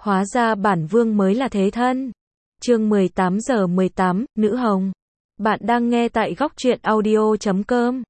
Hóa ra bản vương mới là thế thân. Chương 18:18, Nữ Hồng. Bạn đang nghe tại góc truyện audio.com.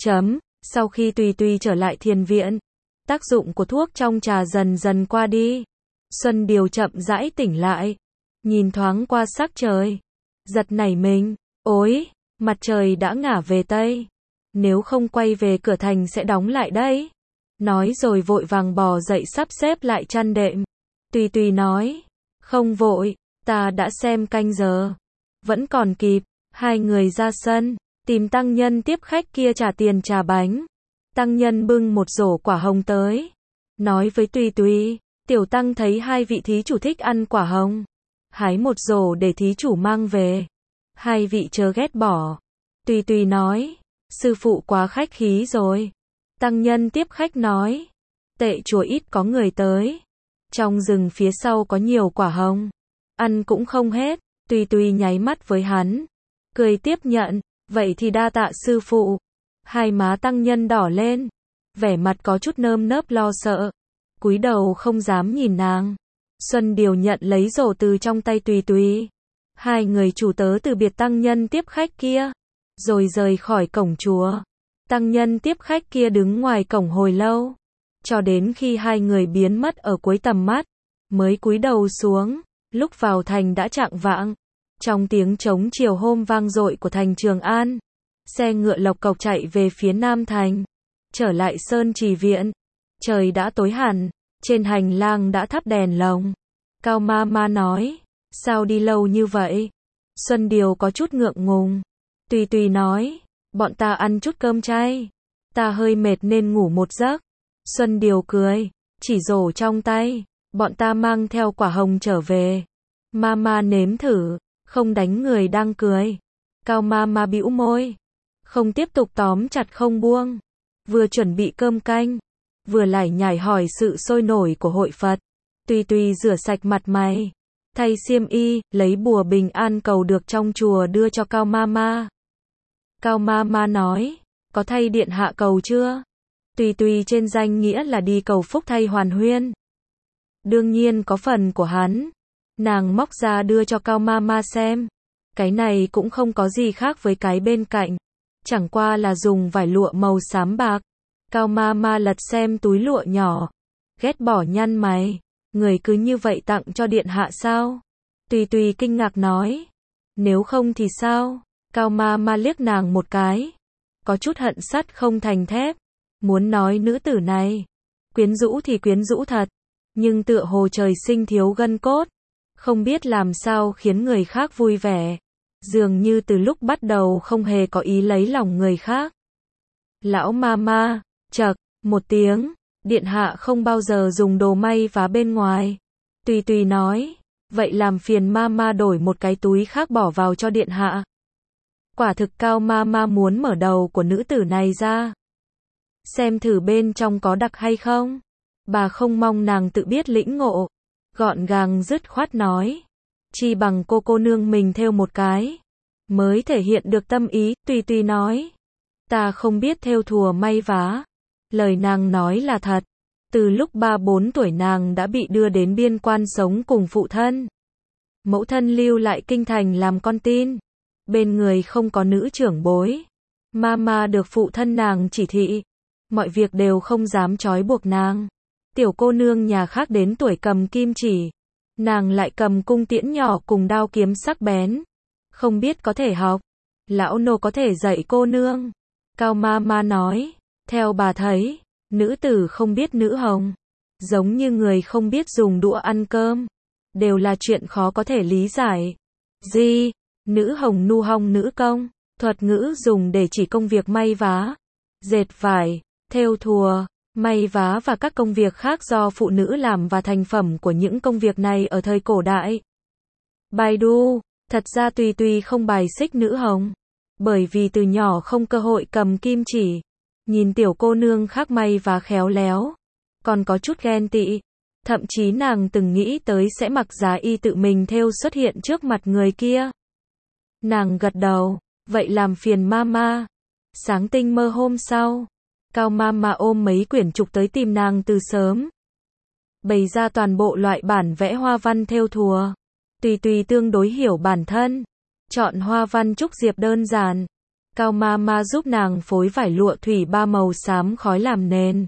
Sau khi Tùy Tùy trở lại thiền viện, tác dụng của thuốc trong trà dần dần qua đi. Xuân Điều chậm rãi tỉnh lại, nhìn thoáng qua sắc trời, giật nảy mình, ối, mặt trời đã ngả về Tây. Nếu không quay về cửa thành sẽ đóng lại đấy. Nói rồi vội vàng bò dậy sắp xếp lại chăn đệm. Tùy Tùy nói, không vội, ta đã xem canh giờ, vẫn còn kịp. Hai người ra sân, tìm tăng nhân tiếp khách kia trả tiền trà bánh. Tăng nhân bưng một rổ quả hồng tới, nói với Tùy Tùy, tiểu tăng thấy hai vị thí chủ thích ăn quả hồng, hái một rổ để thí chủ mang về. Hai vị chớ ghét bỏ. Tùy Tùy nói, sư phụ quá khách khí rồi. Tăng nhân tiếp khách nói, tệ chùa ít có người tới, trong rừng phía sau có nhiều quả hồng, ăn cũng không hết. Tùy Tùy nháy mắt với hắn, cười tiếp nhận, vậy thì đa tạ sư phụ. Hai má tăng nhân đỏ lên, vẻ mặt có chút nơm nớp lo sợ, cúi đầu không dám nhìn nàng. Xuân Điều nhận lấy rổ từ trong tay Tùy Tùy. Hai người chủ tớ từ biệt tăng nhân tiếp khách kia, rồi rời khỏi cổng chùa. Tăng nhân tiếp khách kia đứng ngoài cổng hồi lâu, cho đến khi hai người biến mất ở cuối tầm mắt, mới cúi đầu xuống. Lúc vào thành đã chạng vạng, trong tiếng trống chiều hôm vang dội của thành Trường An, xe ngựa lộc cộc chạy về phía Nam Thành, trở lại Sơn Trì Viện. Trời đã tối hẳn, trên hành lang đã thắp đèn lồng. Cao ma ma nói, sao đi lâu như vậy? Xuân Điều có chút ngượng ngùng. Tùy Tùy nói, bọn ta ăn chút cơm chay, ta hơi mệt nên ngủ một giấc. Xuân Điều cười, chỉ rổ trong tay, bọn ta mang theo quả hồng trở về. Mama nếm thử, không đánh người đang cười. Cao Mama bĩu môi, không tiếp tục tóm chặt không buông. Vừa chuẩn bị cơm canh, vừa lải nhải hỏi sự sôi nổi của hội Phật. Tùy Tùy rửa sạch mặt mày, thay xiêm y, lấy bùa bình an cầu được trong chùa đưa cho Cao Mama. Cao Mama nói, có thay điện hạ cầu chưa? Tùy Tùy trên danh nghĩa là đi cầu phúc thay Hoàn Huyên, đương nhiên có phần của hắn. Nàng móc ra đưa cho Cao Mama xem. Cái này cũng không có gì khác với cái bên cạnh, chẳng qua là dùng vải lụa màu xám bạc. Cao Mama lật xem túi lụa nhỏ, ghét bỏ nhăn mày, người cứ như vậy tặng cho điện hạ sao? Tùy Tùy kinh ngạc nói, nếu không thì sao? Cao Mama liếc nàng một cái, có chút hận sắt không thành thép, muốn nói nữ tử này quyến rũ thì quyến rũ thật, nhưng tựa hồ trời sinh thiếu gân cốt, không biết làm sao khiến người khác vui vẻ, dường như từ lúc bắt đầu không hề có ý lấy lòng người khác. Lão Mama, chậc, một tiếng, điện hạ không bao giờ dùng đồ may vá bên ngoài. Tùy Tùy nói, vậy làm phiền Mama đổi một cái túi khác bỏ vào cho điện hạ. Quả thực Cao Mama muốn mở đầu của nữ tử này ra, xem thử bên trong có đặc hay không. Bà không mong nàng tự biết lĩnh ngộ, gọn gàng dứt khoát nói, chi bằng cô nương mình thêu một cái, mới thể hiện được tâm ý. Tùy Tùy nói, ta không biết thêu thùa may vá. Lời nàng nói là thật, từ lúc 3-4 tuổi nàng đã bị đưa đến biên quan sống cùng phụ thân. Mẫu thân lưu lại kinh thành làm con tin, bên người không có nữ trưởng bối. Mama được phụ thân nàng chỉ thị, mọi việc đều không dám trói buộc nàng. Tiểu cô nương nhà khác đến tuổi cầm kim chỉ, nàng lại cầm cung tiễn nhỏ cùng đao kiếm sắc bén, không biết có thể học. Lão nô có thể dạy cô nương. Cao Mama nói, theo bà thấy, nữ tử không biết nữ hồng, giống như người không biết dùng đũa ăn cơm, đều là chuyện khó có thể lý giải. Gì? Nữ hồng nu hong nữ công, thuật ngữ dùng để chỉ công việc may vá, dệt vải, thêu thùa, may vá và các công việc khác do phụ nữ làm, và thành phẩm của những công việc này ở thời cổ đại. Baidu, thật ra Tùy Tùy không bài xích nữ hồng, bởi vì từ nhỏ không cơ hội cầm kim chỉ, nhìn tiểu cô nương khác may vá khéo léo, còn có chút ghen tị, thậm chí nàng từng nghĩ tới sẽ mặc giá y tự mình thêu xuất hiện trước mặt người kia. Nàng gật đầu, vậy làm phiền Mama. Sáng tinh mơ hôm sau, Cao Mama ôm mấy quyển trục tới tìm nàng từ sớm. bày ra toàn bộ loại bản vẽ hoa văn thêu thùa. Tùy Tùy tương đối hiểu bản thân, chọn hoa văn trúc diệp đơn giản. Cao Mama giúp nàng phối vải lụa thủy ba màu xám khói làm nền.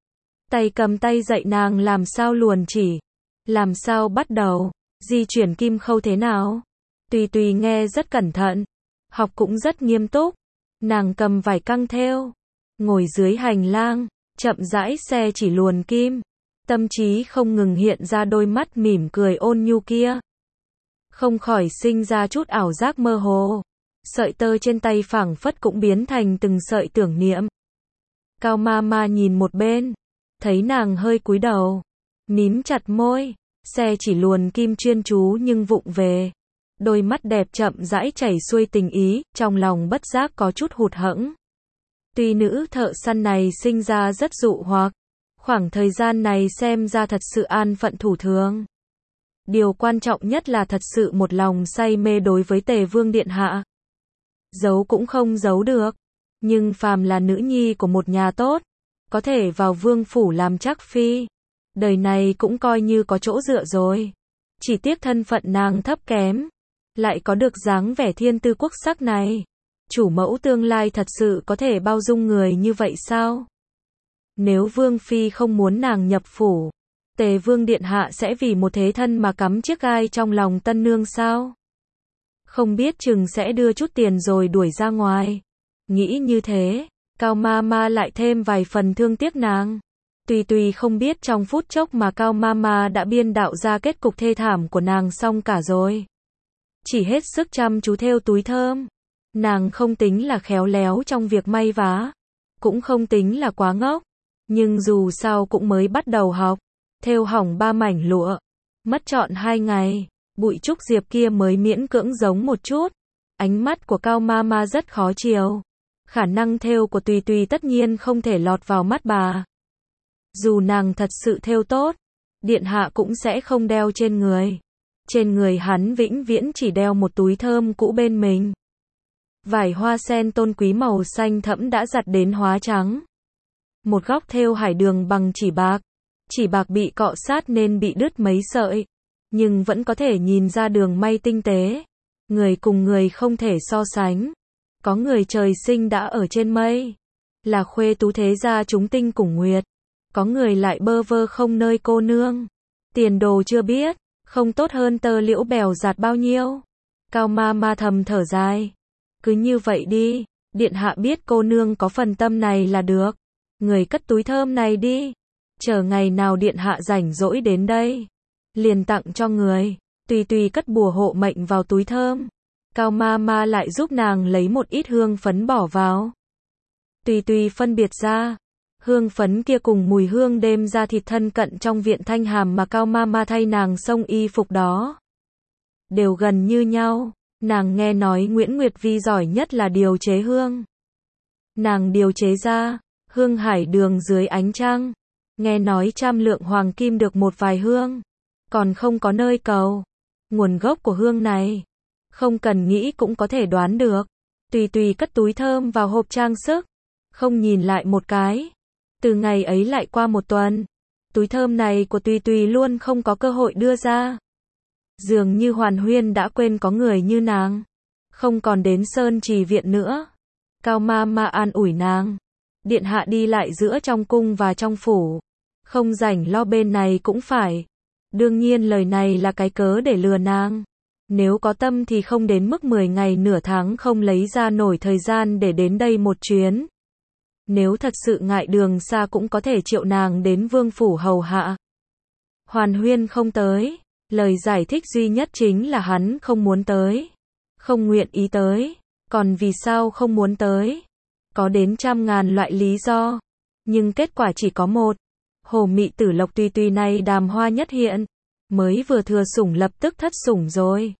Tay cầm tay dạy nàng làm sao luồn chỉ, làm sao bắt đầu, di chuyển kim khâu thế nào. Tùy Tùy nghe rất cẩn thận, học cũng rất nghiêm túc. Nàng cầm vải căng thêu, ngồi dưới hành lang, chậm rãi xe chỉ luồn kim. Tâm trí không ngừng hiện ra đôi mắt mỉm cười ôn nhu kia. Không khỏi sinh ra chút ảo giác mơ hồ. Sợi tơ trên tay phảng phất cũng biến thành từng sợi tưởng niệm. Cao Mama nhìn một bên, thấy nàng hơi cúi đầu, mím chặt môi, xe chỉ luồn kim chuyên chú nhưng vụng về. Đôi mắt đẹp chậm rãi chảy xuôi tình ý, trong lòng bất giác có chút hụt hẫng. Tuy nữ thợ săn này sinh ra rất dụ hoặc, khoảng thời gian này xem ra thật sự an phận thủ thường. Điều quan trọng nhất là thật sự một lòng say mê đối với Tề Vương Điện Hạ. Giấu cũng không giấu được, nhưng phàm là nữ nhi của một nhà tốt, có thể vào vương phủ làm trắc phi, đời này cũng coi như có chỗ dựa rồi. Chỉ tiếc thân phận nàng thấp kém, lại có được dáng vẻ thiên tư quốc sắc này. Chủ mẫu tương lai thật sự có thể bao dung người như vậy sao? Nếu Vương Phi không muốn nàng nhập phủ, Tề Vương Điện Hạ sẽ vì một thế thân mà cắm chiếc gai trong lòng tân nương sao? Không biết chừng sẽ đưa chút tiền rồi đuổi ra ngoài. Nghĩ như thế, Cao Mama lại thêm vài phần thương tiếc nàng. Tùy Tùy không biết trong phút chốc mà Cao Mama đã biên đạo ra kết cục thê thảm của nàng xong cả rồi. Chỉ hết sức chăm chú thêu túi thơm. Nàng không tính là khéo léo trong việc may vá, cũng không tính là quá ngốc, nhưng dù sao cũng mới bắt đầu học. Thêu hỏng 3 mảnh lụa, mất trọn 2 ngày, bụi trúc diệp kia mới miễn cưỡng giống một chút. Ánh mắt của Cao Mama rất khó chiều. Khả năng thêu của Tùy Tùy tất nhiên không thể lọt vào mắt bà. Dù nàng thật sự thêu tốt, Điện Hạ cũng sẽ không đeo trên người. Trên người hắn vĩnh viễn chỉ đeo một túi thơm cũ bên mình. Vải hoa sen tôn quý màu xanh thẫm đã giặt đến hóa trắng. Một góc thêu hải đường bằng chỉ bạc bị cọ sát nên bị đứt mấy sợi, nhưng vẫn có thể nhìn ra đường may tinh tế. Người cùng người không thể so sánh. Có người trời sinh đã ở trên mây, là khuê tú thế gia chúng tinh cùng nguyệt. Có người lại bơ vơ không nơi cô nương, tiền đồ chưa biết, không tốt hơn tơ liễu bèo giạt bao nhiêu. Cao Mama thầm thở dài. Cứ như vậy đi, Điện Hạ biết cô nương có phần tâm này là được. Người cất túi thơm này đi. Chờ ngày nào Điện Hạ rảnh rỗi đến đây, liền tặng cho người. Tùy Tùy cất bùa hộ mệnh vào túi thơm. Cao Mama lại giúp nàng lấy một ít hương phấn bỏ vào. Tùy Tùy phân biệt ra, hương phấn kia cùng mùi hương đêm ra thịt thân cận trong viện Thanh Hàm mà Cao Mama thay nàng xông y phục đó, đều gần như nhau. Nàng nghe nói Nguyễn Nguyệt Vi giỏi nhất là điều chế hương. Nàng điều chế ra hương hải đường dưới ánh trăng. Nghe nói 100 lượng hoàng kim được một vài hương, còn không có nơi cầu. Nguồn gốc của hương này, không cần nghĩ cũng có thể đoán được. Tùy Tùy cất túi thơm vào hộp trang sức, không nhìn lại một cái. Từ ngày ấy lại qua một tuần, túi thơm này của Tùy Tùy luôn không có cơ hội đưa ra. Dường như Hoàn Huyên đã quên có người như nàng, không còn đến Sơn Trì viện nữa. Cao Mama an ủi nàng. Điện Hạ đi lại giữa trong cung và trong phủ, không rảnh lo bên này cũng phải. Đương nhiên lời này là cái cớ để lừa nàng. Nếu có tâm thì không đến mức 10 ngày nửa tháng không lấy ra nổi thời gian để đến đây một chuyến. Nếu thật sự ngại đường xa cũng có thể triệu nàng đến vương phủ hầu hạ. Hoàn Huyên không tới, lời giải thích duy nhất chính là hắn không muốn tới, không nguyện ý tới. Còn vì sao không muốn tới? Có đến 100.000 loại lý do, nhưng kết quả chỉ có một. Hồ mị tử Lộc Tùy Tùy này Đàm Hoa nhất hiện, mới vừa thừa sủng lập tức thất sủng rồi.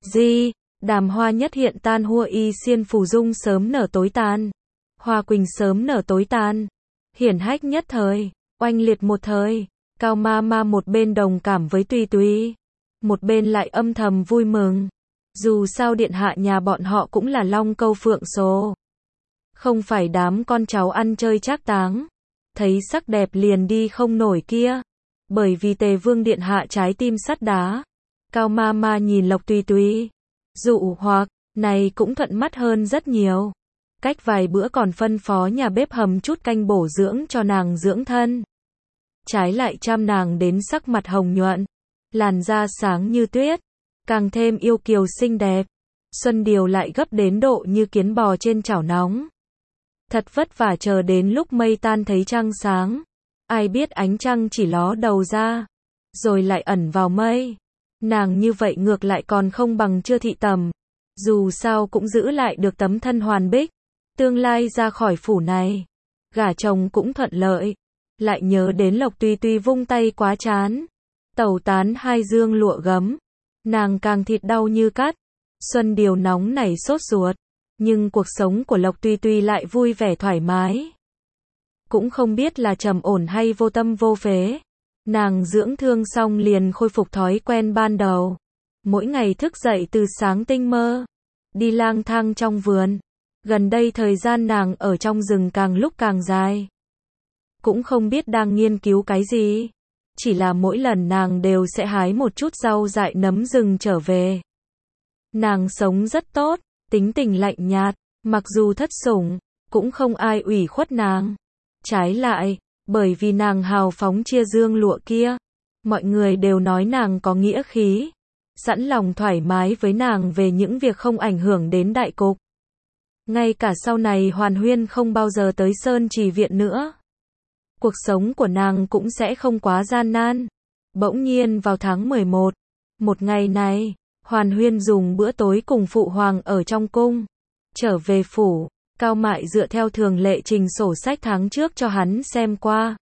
Đàm Hoa nhất hiện tan hua y xiên phù dung sớm nở tối tàn, Hoa Quỳnh sớm nở tối tàn. Hiển hách nhất thời, oanh liệt một thời. Cao Mama một bên đồng cảm với Tùy Tùy, một bên lại âm thầm vui mừng. Dù sao Điện Hạ nhà bọn họ cũng là long câu phượng số, không phải đám con cháu ăn chơi trác táng, thấy sắc đẹp liền đi không nổi kia. Bởi vì Tề Vương điện hạ trái tim sắt đá. Cao ma ma nhìn Lộc Tùy Tùy. Dụ hoặc, này cũng thuận mắt hơn rất nhiều. Cách vài bữa còn phân phó nhà bếp hầm chút canh bổ dưỡng cho nàng dưỡng thân. Trái lại chăm nàng đến sắc mặt hồng nhuận, làn da sáng như tuyết, càng thêm yêu kiều xinh đẹp. Xuân Điều lại gấp đến độ như kiến bò trên chảo nóng. Thật vất vả chờ đến lúc mây tan thấy trăng sáng. Ai biết ánh trăng chỉ ló đầu ra, rồi lại ẩn vào mây. Nàng như vậy ngược lại còn không bằng chưa thị tầm. Dù sao cũng giữ lại được tấm thân hoàn bích. Tương lai ra khỏi phủ này, gả chồng cũng thuận lợi. Lại nhớ đến Lộc Tùy Tùy vung tay quá chán, tẩu tán hai dương lụa gấm. Nàng càng thịt đau như cắt. Xuân Điều nóng nảy sốt ruột. Nhưng cuộc sống của Lộc Tùy Tùy lại vui vẻ thoải mái. Cũng không biết là trầm ổn hay vô tâm vô phế. Nàng dưỡng thương xong liền khôi phục thói quen ban đầu. Mỗi ngày thức dậy từ sáng tinh mơ, đi lang thang trong vườn. Gần đây thời gian nàng ở trong rừng càng lúc càng dài. Cũng không biết đang nghiên cứu cái gì. Chỉ là mỗi lần nàng đều sẽ hái một chút rau dại nấm rừng trở về. Nàng sống rất tốt, tính tình lạnh nhạt, mặc dù thất sủng, cũng không ai ủy khuất nàng. Trái lại, bởi vì nàng hào phóng chia dương lụa kia, mọi người đều nói nàng có nghĩa khí, sẵn lòng thoải mái với nàng về những việc không ảnh hưởng đến đại cục. Ngay cả sau này Hoàn Huyên không bao giờ tới Sơn Trì Viện nữa. Cuộc sống của nàng cũng sẽ không quá gian nan. Bỗng nhiên vào tháng 11, một ngày này, Hoàn Huyên dùng bữa tối cùng phụ hoàng ở trong cung. Trở về phủ, Cao Mại dựa theo thường lệ trình sổ sách tháng trước cho hắn xem qua.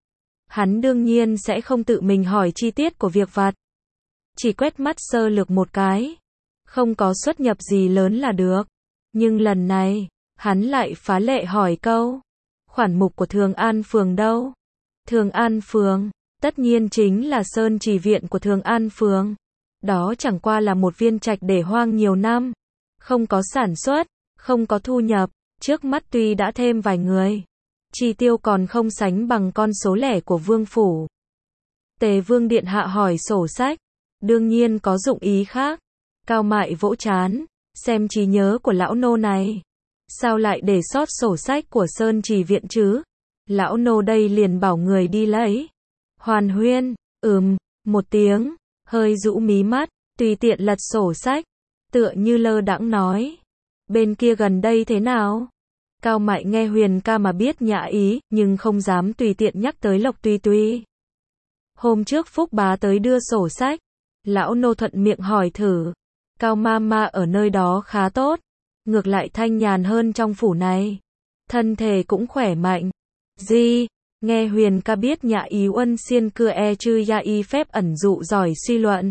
Hắn đương nhiên sẽ không tự mình hỏi chi tiết của việc vặt. Chỉ quét mắt sơ lược một cái. Không có xuất nhập gì lớn là được. Nhưng lần này, hắn lại phá lệ hỏi câu. Khoản mục của Thường An Phường đâu? Thường An Phường, tất nhiên chính là Sơn Trì Viện của Thường An Phường. Đó chẳng qua là một viên trạch để hoang nhiều năm. Không có sản xuất, không có thu nhập. Trước mắt tuy đã thêm vài người, chi tiêu còn không sánh bằng con số lẻ của vương phủ. Tề Vương điện hạ hỏi sổ sách, đương nhiên có dụng ý khác. Cao Mại vỗ trán, xem trí nhớ của lão nô này, sao lại để sót sổ sách của Sơn Trì Viện chứ? Lão nô đây liền bảo người đi lấy. Hoàn Huyên, một tiếng, hơi rũ mí mắt, tùy tiện lật sổ sách, tựa như lơ đãng nói. Bên kia gần đây thế nào? Cao Mại nghe Huyền ca mà biết nhã ý, nhưng không dám tùy tiện nhắc tới Lộc Tùy Tùy. Hôm trước Phúc bá tới đưa sổ sách, lão nô thuận miệng hỏi thử. Cao ma ma ở nơi đó khá tốt, ngược lại thanh nhàn hơn trong phủ này. Thân thể cũng khỏe mạnh. Gì? Nghe Huyền ca biết nhã ý uân xiên cưa e chư ya y phép ẩn dụ giỏi suy luận.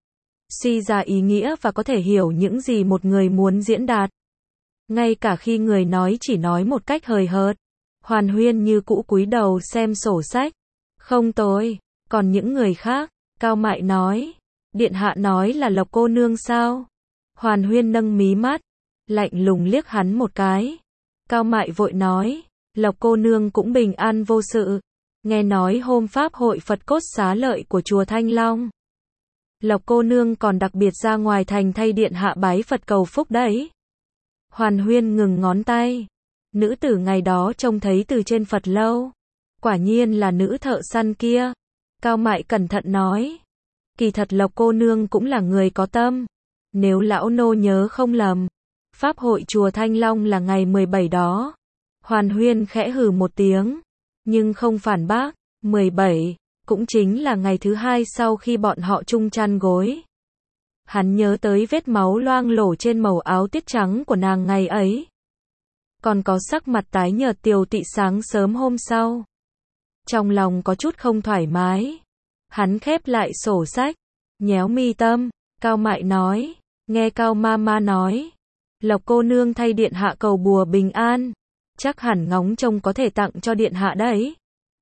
Suy ra ý nghĩa và có thể hiểu những gì một người muốn diễn đạt. Ngay cả khi người nói chỉ nói một cách hời hợt, Hoàn Huyên như cũ cúi đầu xem sổ sách. Không tồi, còn những người khác, Cao Mại nói. Điện hạ nói là Lộc cô nương sao? Hoàn Huyên nâng mí mắt, lạnh lùng liếc hắn một cái. Cao Mại vội nói, Lộc cô nương cũng bình an vô sự. Nghe nói hôm Pháp hội Phật cốt xá lợi của chùa Thanh Long, Lộc cô nương còn đặc biệt ra ngoài thành thay điện hạ bái Phật cầu phúc đấy. Hoàn Huyên ngừng ngón tay. Nữ tử ngày đó trông thấy từ trên Phật lâu. Quả nhiên là nữ thợ săn kia. Cao Mại cẩn thận nói. Kỳ thật Lộc cô nương cũng là người có tâm. Nếu lão nô nhớ không lầm, Pháp hội chùa Thanh Long là ngày 17 đó. Hoàn Huyên khẽ hừ một tiếng, nhưng không phản bác. 17, cũng chính là ngày thứ hai sau khi bọn họ chung chăn gối. Hắn nhớ tới vết máu loang lổ trên màu áo tiết trắng của nàng ngày ấy. Còn có sắc mặt tái nhợt tiều tị sáng sớm hôm sau. Trong lòng có chút không thoải mái. Hắn khép lại sổ sách, nhéo mi tâm. Cao Mại nói, nghe Cao ma ma nói, Lộc cô nương thay điện hạ cầu bùa bình an, chắc hẳn ngóng trông có thể tặng cho điện hạ đấy.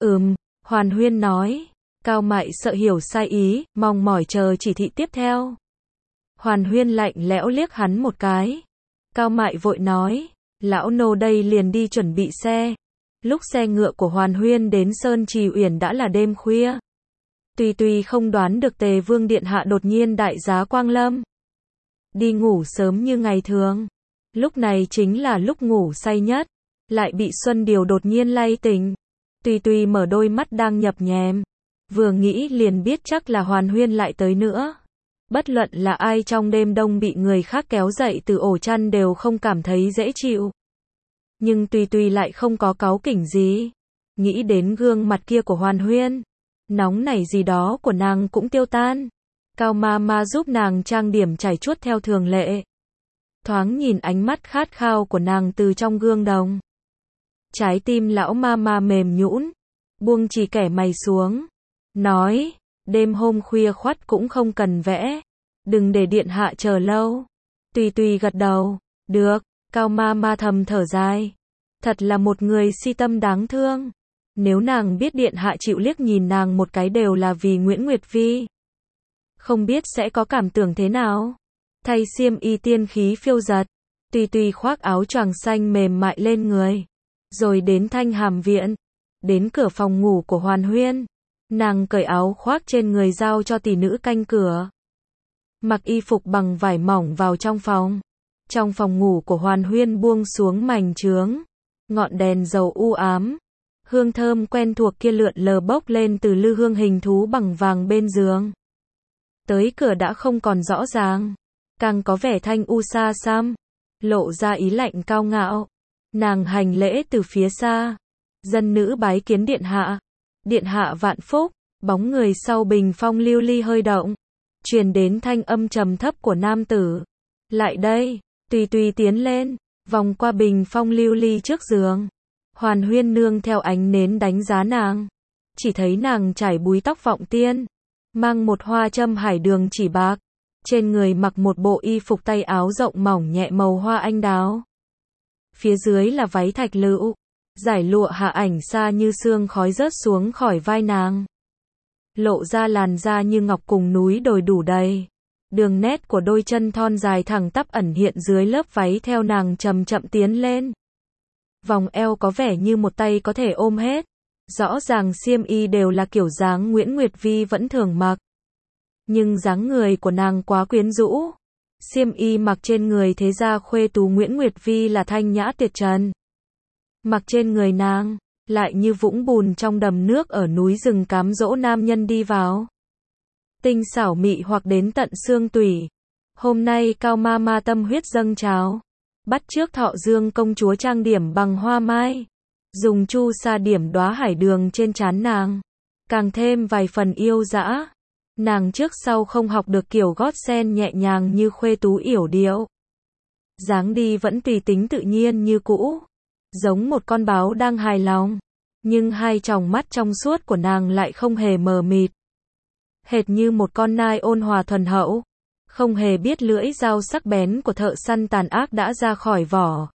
Hoàn Huyên nói. Cao Mại sợ hiểu sai ý, mong mỏi chờ chỉ thị tiếp theo. Hoàn Huyên lạnh lẽo liếc hắn một cái. Cao Mại vội nói, lão nô đây liền đi chuẩn bị xe. Lúc xe ngựa của Hoàn Huyên đến Sơn Trì Uyển đã là đêm khuya. Tuy không đoán được Tề Vương Điện Hạ đột nhiên đại giá quang lâm. Đi ngủ sớm như ngày thường. Lúc này chính là lúc ngủ say nhất. Lại bị Xuân Điều đột nhiên lay tỉnh. Tuy mở đôi mắt đang nhập nhèm. Vừa nghĩ liền biết chắc là Hoàn Huyên lại tới nữa. Bất luận là ai trong đêm đông bị người khác kéo dậy từ ổ chăn đều không cảm thấy dễ chịu. Nhưng Tuy lại không có cáu kỉnh gì. Nghĩ đến gương mặt kia của Hoàn Huyên. Nóng nảy gì đó của nàng cũng tiêu tan. Cao Mama giúp nàng trang điểm chải chuốt theo thường lệ. Thoáng nhìn ánh mắt khát khao của nàng từ trong gương đồng. Trái tim lão Mama mềm nhũn, buông chỉ kẻ mày xuống. Nói, đêm hôm khuya khoắt cũng không cần vẽ. Đừng để điện hạ chờ lâu. Tuy gật đầu, được, Cao Mama thầm thở dài. Thật là một người si tâm đáng thương. Nếu nàng biết điện hạ chịu liếc nhìn nàng một cái đều là vì Nguyễn Nguyệt Vi. Không biết sẽ có cảm tưởng thế nào. Thay xiêm y tiên khí phiêu dật. Tuy khoác áo choàng xanh mềm mại lên người. Rồi đến Thanh Hàm Viện. Đến cửa phòng ngủ của Hoàn Huyên. Nàng cởi áo khoác trên người giao cho tỷ nữ canh cửa. Mặc y phục bằng vải mỏng vào trong phòng. Trong phòng ngủ của Hoàn Huyên buông xuống mành chướng. Ngọn đèn dầu u ám. Hương thơm quen thuộc kia lượn lờ bốc lên từ lư hương hình thú bằng vàng bên giường. Tới cửa đã không còn rõ ràng. Càng có vẻ thanh u xa xăm. Lộ ra ý lạnh cao ngạo. Nàng hành lễ từ phía xa. Dân nữ bái kiến điện hạ. Điện hạ vạn phúc. Bóng người sau bình phong lưu ly hơi động. Truyền đến thanh âm trầm thấp của nam tử. Lại đây. Tuy tiến lên. Vòng qua bình phong lưu ly trước giường. Hoàn Huyên nương theo ánh nến đánh giá nàng. Chỉ thấy nàng trải búi tóc vọng tiên. Mang một hoa châm hải đường chỉ bạc. Trên người mặc một bộ y phục tay áo rộng mỏng nhẹ màu hoa anh đào. Phía dưới là váy thạch lựu. Giải lụa hạ ảnh xa như sương khói rớt xuống khỏi vai nàng. Lộ ra làn da như ngọc cùng núi đồi đủ đầy. Đường nét của đôi chân thon dài thẳng tắp ẩn hiện dưới lớp váy theo nàng chậm chậm tiến lên. Vòng eo có vẻ như một tay có thể ôm hết. Rõ ràng xiêm y đều là kiểu dáng Nguyễn Nguyệt Vi vẫn thường mặc. Nhưng dáng người của nàng quá quyến rũ. Xiêm y mặc trên người thế gia khuê tú Nguyễn Nguyệt Vi là thanh nhã tuyệt trần. Mặc trên người nàng, lại như vũng bùn trong đầm nước ở núi rừng cám dỗ nam nhân đi vào. Tinh xảo mị hoặc đến tận xương tủy. Hôm nay Cao Mama tâm huyết dâng trào. Bắt chước Thọ Dương công chúa trang điểm bằng hoa mai. Dùng chu sa điểm đóa hải đường trên trán nàng. Càng thêm vài phần yêu dã. Nàng trước sau không học được kiểu gót sen nhẹ nhàng như khuê tú yểu điệu. Dáng đi vẫn tùy tính tự nhiên như cũ. Giống một con báo đang hài lòng. Nhưng hai tròng mắt trong suốt của nàng lại không hề mờ mịt. Hệt như một con nai ôn hòa thuần hậu. Không hề biết lưỡi dao sắc bén của thợ săn tàn ác đã ra khỏi vỏ.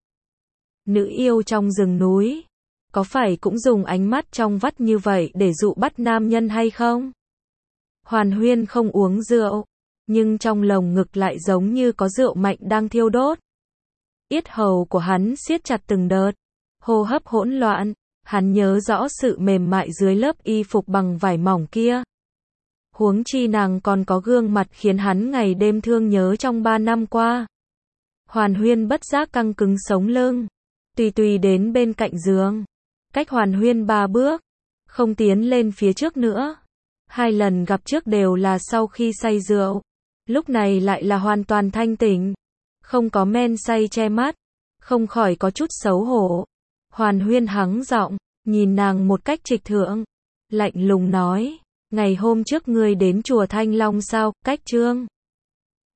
Nữ yêu trong rừng núi. Có phải cũng dùng ánh mắt trong vắt như vậy để dụ bắt nam nhân hay không? Hoàn Huyên không uống rượu. Nhưng trong lồng ngực lại giống như có rượu mạnh đang thiêu đốt. Yết hầu của hắn siết chặt từng đợt. Hô hấp hỗn loạn. Hắn nhớ rõ sự mềm mại dưới lớp y phục bằng vải mỏng kia. Huống chi nàng còn có gương mặt khiến hắn ngày đêm thương nhớ trong 3 năm qua. Hoàn Huyên bất giác căng cứng sống lưng. Tùy đến bên cạnh giường. Cách Hoàn Huyên 3 bước. Không tiến lên phía trước nữa. 2 lần gặp trước đều là sau khi say rượu. Lúc này lại là hoàn toàn thanh tỉnh. Không có men say che mắt. Không khỏi có chút xấu hổ. Hoàn Huyên hắng giọng, nhìn nàng một cách trịch thượng. Lạnh lùng nói. Ngày hôm trước ngươi đến chùa Thanh Long sao, Cách Trương?